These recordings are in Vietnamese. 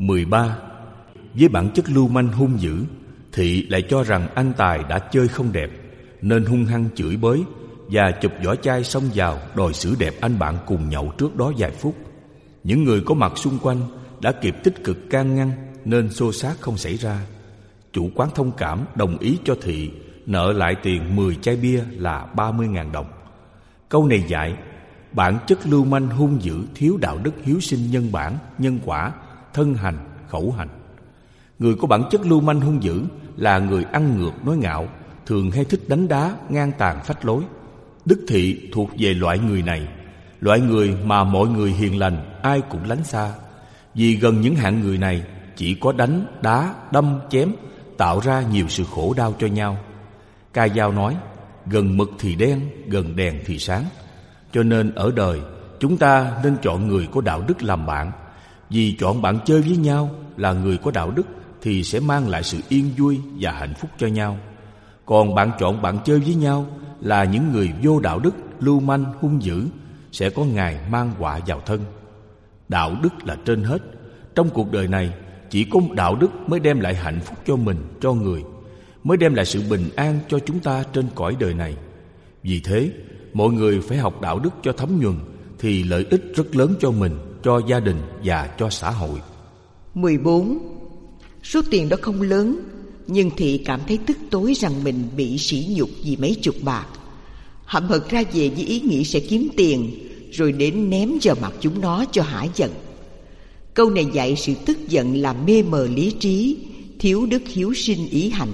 13. Với bản chất lưu manh hung dữ, Thị lại cho rằng anh Tài đã chơi không đẹp, nên hung hăng chửi bới và chụp vỏ chai xông vào đòi xử đẹp anh bạn cùng nhậu trước đó vài phút. Những người có mặt xung quanh đã kịp tích cực can ngăn nên xô xát không xảy ra. Chủ quán thông cảm đồng ý cho Thị nợ lại tiền 10 chai bia là 30.000 đồng. Câu này dạy bản chất lưu manh hung dữ thiếu đạo đức hiếu sinh nhân bản, nhân quả, thân hành, khẩu hành. Người có bản chất lưu manh hung dữ là người ăn ngược nói ngạo, thường hay thích đánh đá, ngang tàn phách lối. Đức Thị thuộc về loại người này, loại người mà mọi người hiền lành ai cũng lánh xa. Vì gần những hạng người này chỉ có đánh, đá, đâm, chém, tạo ra nhiều sự khổ đau cho nhau. Ca Dao nói, gần mực thì đen, gần đèn thì sáng. Cho nên ở đời chúng ta nên chọn người có đạo đức làm bạn. Vì chọn bạn chơi với nhau là người có đạo đức thì sẽ mang lại sự yên vui và hạnh phúc cho nhau. Còn bạn chọn bạn chơi với nhau là những người vô đạo đức, lưu manh, hung dữ, sẽ có ngày mang họa vào thân. Đạo đức là trên hết. Trong cuộc đời này chỉ có đạo đức mới đem lại hạnh phúc cho mình, cho người, mới đem lại sự bình an cho chúng ta trên cõi đời này. Vì thế mọi người phải học đạo đức cho thấm nhuần thì lợi ích rất lớn cho mình, cho gia đình và cho xã hội. 14. Số tiền đó không lớn, nhưng Thị cảm thấy tức tối rằng mình bị sỉ nhục vì mấy chục bạc. Hậm hực ra về với ý nghĩ sẽ kiếm tiền, rồi đến ném vào mặt chúng nó cho hả giận. Câu này dạy sự tức giận làm mê mờ lý trí, thiếu đức hiếu sinh ý hành.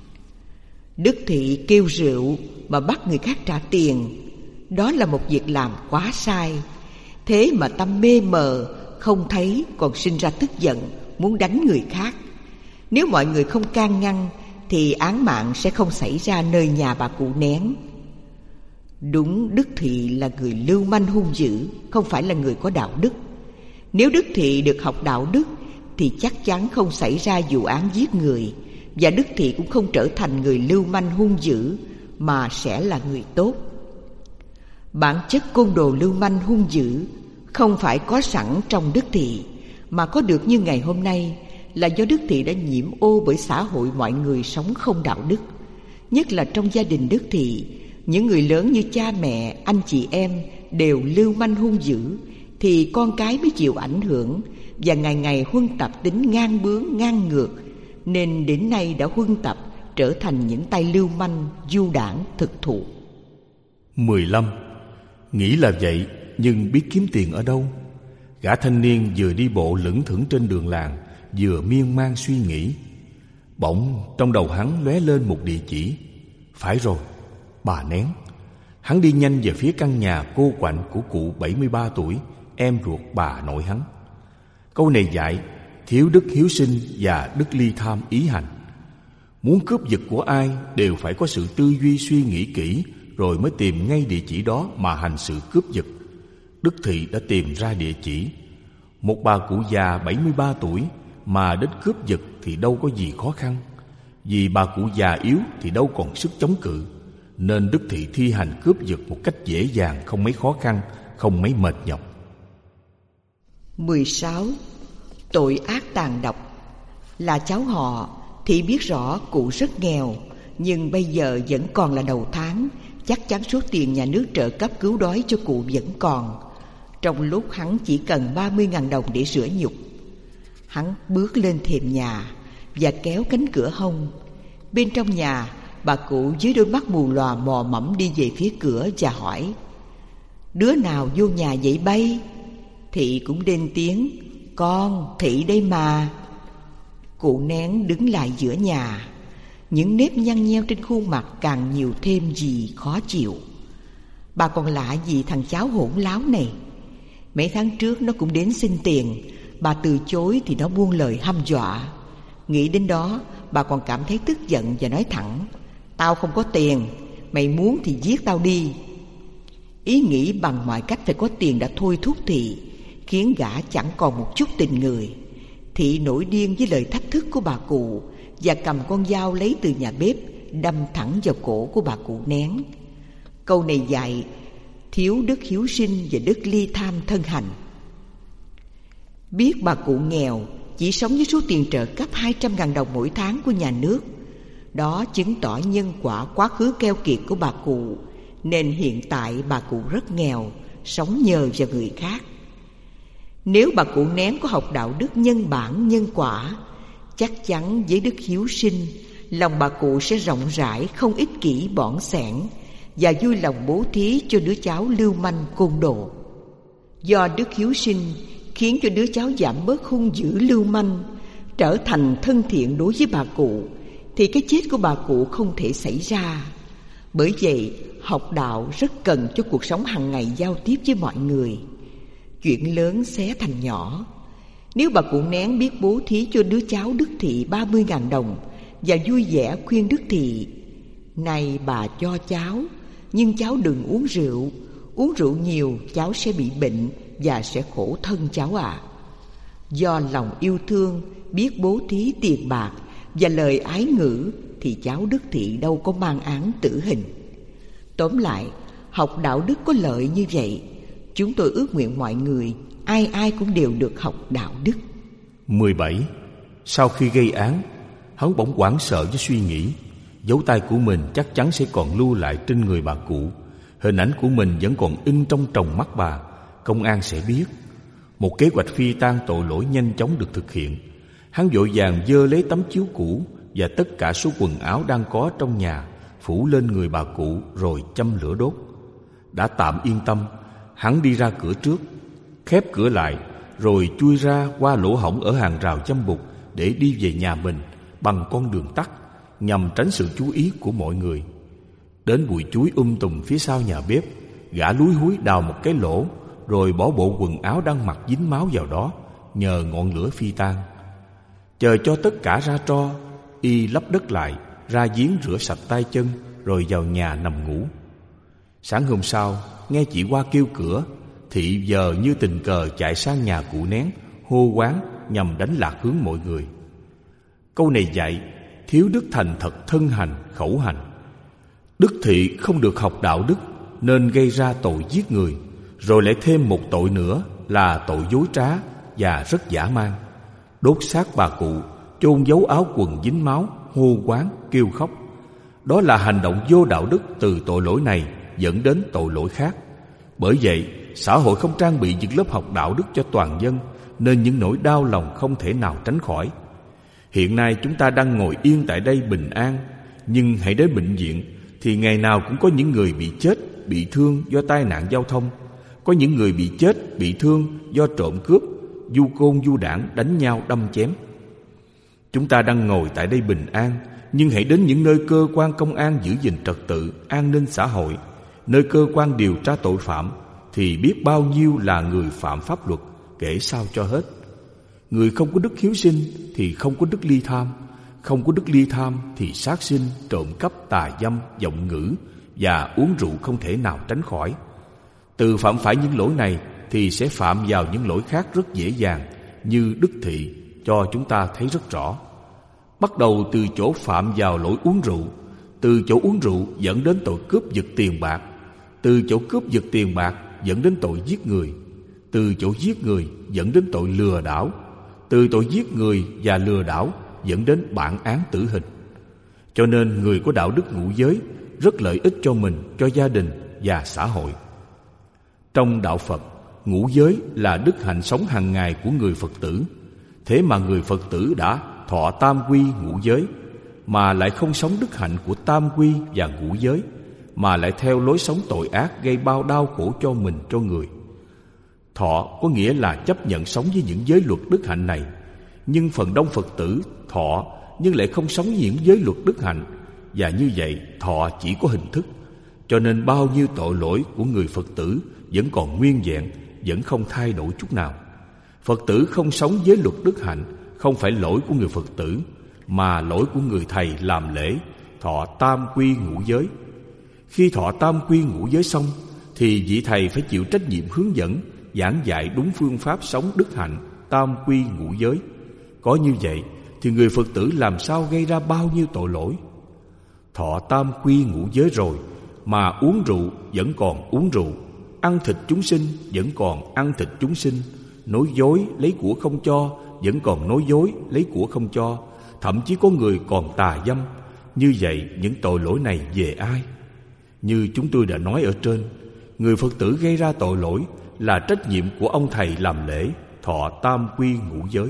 Đức Thị kêu rượu mà bắt người khác trả tiền, đó là một việc làm quá sai. Thế mà tâm mê mờ, không thấy còn sinh ra tức giận, muốn đánh người khác. Nếu mọi người không can ngăn thì án mạng sẽ không xảy ra nơi nhà bà cụ Nén. Đúng, Đức Thị là người lưu manh hung dữ, không phải là người có đạo đức. Nếu Đức Thị được học đạo đức thì chắc chắn không xảy ra vụ án giết người, và Đức Thị cũng không trở thành người lưu manh hung dữ, mà sẽ là người tốt. Bản chất côn đồ lưu manh hung dữ không phải có sẵn trong Đức Thị, mà có được như ngày hôm nay là do Đức Thị đã nhiễm ô bởi xã hội mọi người sống không đạo đức. Nhất là trong gia đình Đức Thị, những người lớn như cha mẹ, anh chị em đều lưu manh hung dữ, thì con cái mới chịu ảnh hưởng và ngày ngày huân tập tính ngang bướng, ngang ngược, nên đến nay đã huân tập trở thành những tay lưu manh, du đảng, thực thụ. 15. Nghĩ là vậy, nhưng biết kiếm tiền ở đâu? Gã thanh niên vừa đi bộ lững thững trên đường làng, vừa miên man suy nghĩ. Bỗng trong đầu hắn lóe lên một địa chỉ. Phải rồi, bà Nén. Hắn đi nhanh về phía căn nhà cô quạnh của cụ 73 tuổi, em ruột bà nội hắn. Câu này dạy thiếu đức hiếu sinh và đức ly tham ý hành. Muốn cướp giật của ai đều phải có sự tư duy suy nghĩ kỹ, rồi mới tìm ngay địa chỉ đó mà hành sự cướp giật. Đức Thị đã tìm ra địa chỉ. Một bà cụ già 73 tuổi mà đến cướp giật thì đâu có gì khó khăn. Vì bà cụ già yếu thì đâu còn sức chống cự, nên Đức Thị thi hành cướp giật một cách dễ dàng, không mấy khó khăn, không mấy mệt nhọc. 16. Tội ác tàn độc. Là cháu họ, Thị biết rõ cụ rất nghèo, nhưng bây giờ vẫn còn là đầu tháng, chắc chắn số tiền nhà nước trợ cấp cứu đói cho cụ vẫn còn. Trong lúc hắn chỉ cần 30.000 đồng để rửa nhục. Hắn bước lên thềm nhà và kéo cánh cửa hông. Bên trong nhà, bà cụ dưới đôi mắt mù lòa mò mẫm đi về phía cửa và hỏi: "Đứa nào vô nhà vậy bay?" Thị cũng lên tiếng: "Con, Thị đây mà." Cụ Nén đứng lại giữa nhà. Những nếp nhăn nheo trên khuôn mặt càng nhiều thêm gì khó chịu. Bà còn lạ gì thằng cháu hỗn láo này. Mấy tháng trước nó cũng đến xin tiền, bà từ chối thì nó buông lời hăm dọa. Nghĩ đến đó, bà còn cảm thấy tức giận và nói thẳng: "Tao không có tiền, mày muốn thì giết tao đi." Ý nghĩ bằng mọi cách phải có tiền đã thôi thúc Thị, khiến gã chẳng còn một chút tình người. Thị nổi điên với lời thách thức của bà cụ và cầm con dao lấy từ nhà bếp đâm thẳng vào cổ của bà cụ Nén. Câu này dạy thiếu đức hiếu sinh và đức ly tham thân hành. Biết bà cụ nghèo chỉ sống với số tiền trợ cấp 200.000 đồng mỗi tháng của nhà nước. Đó chứng tỏ nhân quả quá khứ keo kiệt của bà cụ, nên hiện tại bà cụ rất nghèo, sống nhờ vào người khác. Nếu bà cụ Nén có học đạo đức nhân bản nhân quả, chắc chắn với đức hiếu sinh, lòng bà cụ sẽ rộng rãi, không ích kỷ bỏn sẻn, và vui lòng bố thí cho đứa cháu lưu manh côn đồ. Do đức hiếu sinh khiến cho đứa cháu giảm bớt hung dữ lưu manh, trở thành thân thiện đối với bà cụ, thì cái chết của bà cụ không thể xảy ra. Bởi vậy, học đạo rất cần cho cuộc sống hàng ngày giao tiếp với mọi người. Chuyện lớn xé thành nhỏ. Nếu bà cụ Nén biết bố thí cho đứa cháu Đức Thị 30.000 đồng và vui vẻ khuyên Đức Thị: "Này bà cho cháu, nhưng cháu đừng uống rượu nhiều cháu sẽ bị bệnh và sẽ khổ thân cháu ạ." Do lòng yêu thương, biết bố thí tiền bạc và lời ái ngữ, thì cháu Đức Thị đâu có mang án tử hình. Tóm lại, học đạo đức có lợi như vậy. Chúng tôi ước nguyện mọi người ai ai cũng đều được học đạo đức. 17. Sau khi gây án, hắn bỗng hoảng sợ với suy nghĩ dấu tay của mình chắc chắn sẽ còn lưu lại trên người bà cụ. Hình ảnh của mình vẫn còn in trong tròng mắt bà. Công an sẽ biết. Một kế hoạch phi tang tội lỗi nhanh chóng được thực hiện. Hắn vội vàng giơ lấy tấm chiếu cũ và tất cả số quần áo đang có trong nhà, phủ lên người bà cụ rồi châm lửa đốt. Đã tạm yên tâm, hắn đi ra cửa trước, khép cửa lại, rồi chui ra qua lỗ hổng ở hàng rào chăm bụt để đi về nhà mình bằng con đường tắt, nhằm tránh sự chú ý của mọi người. Đến bụi chuối tùm phía sau nhà bếp, gã lúi húi đào một cái lỗ, rồi bỏ bộ quần áo đang mặc dính máu vào đó, nhờ ngọn lửa phi tang. Chờ cho tất cả ra tro, y lấp đất lại, ra giếng rửa sạch tay chân, rồi vào nhà nằm ngủ. Sáng hôm sau, nghe chị Hoa kêu cửa, Thị giờ như tình cờ chạy sang nhà cụ Nén, hô hoán nhằm đánh lạc hướng mọi người. Câu này dạy thiếu đức thành thật thân hành, khẩu hành. Đức Thị không được học đạo đức nên gây ra tội giết người, rồi lại thêm một tội nữa là tội dối trá và rất dã man. Đốt xác bà cụ, chôn giấu áo quần dính máu, hô hoán kêu khóc. Đó là hành động vô đạo đức từ tội lỗi này dẫn đến tội lỗi khác. Bởi vậy, xã hội không trang bị những lớp học đạo đức cho toàn dân, nên những nỗi đau lòng không thể nào tránh khỏi. Hiện nay chúng ta đang ngồi yên tại đây bình an, nhưng hãy đến bệnh viện thì ngày nào cũng có những người bị chết, bị thương do tai nạn giao thông. Có những người bị chết, bị thương do trộm cướp, du côn du đảng đánh nhau đâm chém. Chúng ta đang ngồi tại đây bình an, nhưng hãy đến những nơi cơ quan công an giữ gìn trật tự, an ninh xã hội, nơi cơ quan điều tra tội phạm, thì biết bao nhiêu là người phạm pháp luật, kể sao cho hết. Người không có đức hiếu sinh thì không có đức ly tham, không có đức ly tham thì sát sinh, trộm cắp, tà dâm, vọng ngữ và uống rượu không thể nào tránh khỏi. Từ phạm phải những lỗi này thì sẽ phạm vào những lỗi khác rất dễ dàng, như Đức Thị cho chúng ta thấy rất rõ. Bắt đầu từ chỗ phạm vào lỗi uống rượu, từ chỗ uống rượu dẫn đến tội cướp giật tiền bạc, từ chỗ cướp giật tiền bạc dẫn đến tội giết người, từ chỗ giết người dẫn đến tội lừa đảo, từ tội giết người và lừa đảo dẫn đến bản án tử hình. Cho nên người có đạo đức ngũ giới rất lợi ích cho mình, cho gia đình và xã hội. Trong đạo Phật, ngũ giới là đức hạnh sống hàng ngày của người Phật tử. Thế mà người Phật tử đã thọ tam quy ngũ giới, mà lại không sống đức hạnh của tam quy và ngũ giới, mà lại theo lối sống tội ác gây bao đau khổ cho mình, cho người. Thọ có nghĩa là chấp nhận sống với những giới luật đức hạnh này, nhưng phần đông Phật tử thọ nhưng lại không sống với những giới luật đức hạnh, và như vậy thọ chỉ có hình thức. Cho nên bao nhiêu tội lỗi của người Phật tử vẫn còn nguyên vẹn, vẫn không thay đổi chút nào. Phật tử không sống với luật đức hạnh không phải lỗi của người Phật tử, mà lỗi của người thầy làm lễ thọ tam quy ngũ giới. Khi thọ tam quy ngũ giới xong thì vị thầy phải chịu trách nhiệm hướng dẫn, giảng dạy đúng phương pháp sống đức hạnh tam quy ngũ giới. Có như vậy thì người Phật tử làm sao gây ra bao nhiêu tội lỗi. Thọ tam quy ngũ giới rồi mà uống rượu vẫn còn uống rượu, ăn thịt chúng sinh vẫn còn ăn thịt chúng sinh, nói dối lấy của không cho vẫn còn nói dối, lấy của không cho. Thậm chí có người còn tà dâm. Như vậy những tội lỗi này về ai? Như chúng tôi đã nói ở trên, người Phật tử gây ra tội lỗi là trách nhiệm của ông thầy làm lễ thọ tam quy ngũ giới.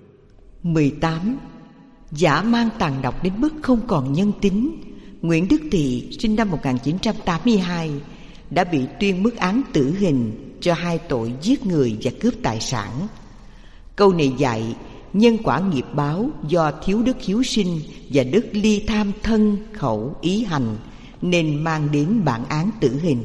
18. Dã man tàn độc đến mức không còn nhân tính. Nguyễn Đức Thị sinh năm 1982 đã bị tuyên mức án tử hình cho 2 tội giết người và cướp tài sản. Câu này dạy nhân quả nghiệp báo do thiếu đức hiếu sinh và đức ly tham thân khẩu ý hành nên mang đến bản án tử hình.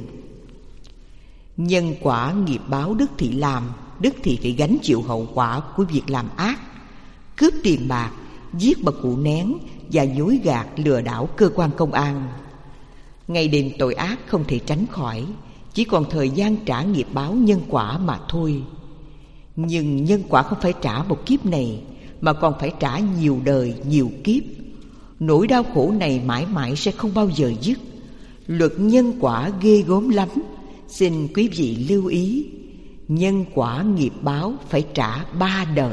Nhân quả nghiệp báo Đức Thị làm, Đức Thị phải gánh chịu hậu quả của việc làm ác, cướp tiền bạc, giết bà cụ Nén và dối gạt lừa đảo cơ quan công an. Ngày đêm tội ác không thể tránh khỏi, chỉ còn thời gian trả nghiệp báo nhân quả mà thôi. Nhưng nhân quả không phải trả một kiếp này, mà còn phải trả nhiều đời, nhiều kiếp. Nỗi đau khổ này mãi mãi sẽ không bao giờ dứt. Luật nhân quả ghê gớm lắm. Xin quý vị lưu ý, nhân quả nghiệp báo phải trả 3 đời.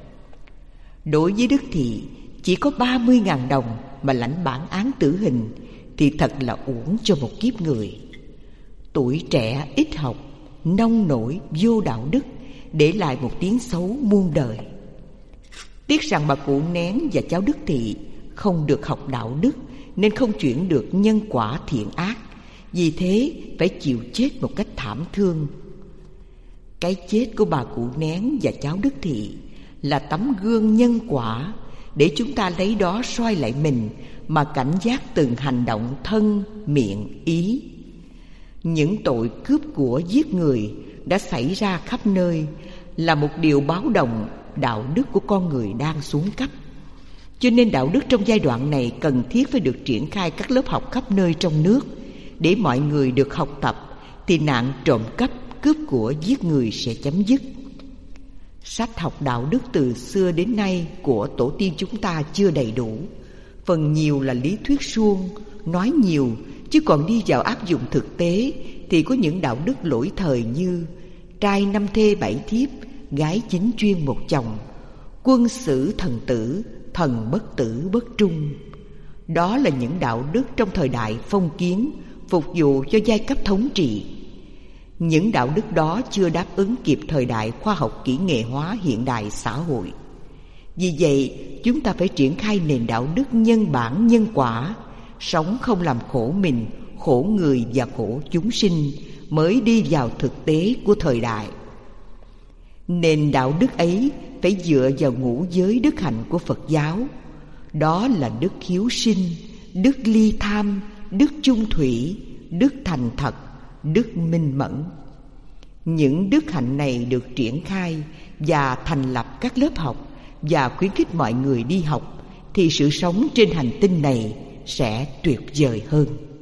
Đối với Đức Thị, chỉ có 30.000 đồng mà lãnh bản án tử hình thì thật là uổng cho một kiếp người. Tuổi trẻ ít học, nông nổi vô đạo đức, để lại một tiếng xấu muôn đời. Tiếc rằng bà cụ Nén và cháu Đức Thị không được học đạo đức nên không chuyển được nhân quả thiện ác, vì thế phải chịu chết một cách thảm thương. Cái chết của bà cụ Nén và cháu Đức Thị là tấm gương nhân quả để chúng ta lấy đó soi lại mình mà cảnh giác từng hành động thân, miệng, ý. Những tội cướp của giết người đã xảy ra khắp nơi là một điều báo động đạo đức của con người đang xuống cấp. Cho nên đạo đức trong giai đoạn này cần thiết phải được triển khai các lớp học khắp nơi trong nước, để mọi người được học tập thì nạn trộm cắp, cướp của giết người sẽ chấm dứt. Sách học đạo đức từ xưa đến nay của tổ tiên chúng ta chưa đầy đủ, phần nhiều là lý thuyết suông, nói nhiều, chứ còn đi vào áp dụng thực tế thì có những đạo đức lỗi thời như trai 5 thê 7 thiếp, gái 9 chuyên 1 chồng, quân sử thần tử, thần bất tử bất trung. Đó là những đạo đức trong thời đại phong kiến, phục vụ cho giai cấp thống trị. Những đạo đức đó chưa đáp ứng kịp thời đại khoa học kỹ nghệ hóa hiện đại xã hội. Vì vậy, chúng ta phải triển khai nền đạo đức nhân bản nhân quả, sống không làm khổ mình, khổ người và khổ chúng sinh, mới đi vào thực tế của thời đại. Nền đạo đức ấy phải dựa vào ngũ giới đức hạnh của Phật giáo. Đó là đức hiếu sinh, đức ly tham, đức chung thủy, đức thành thật, đức minh mẫn. Những đức hạnh này được triển khai và thành lập các lớp học và khuyến khích mọi người đi học, thì sự sống trên hành tinh này sẽ tuyệt vời hơn.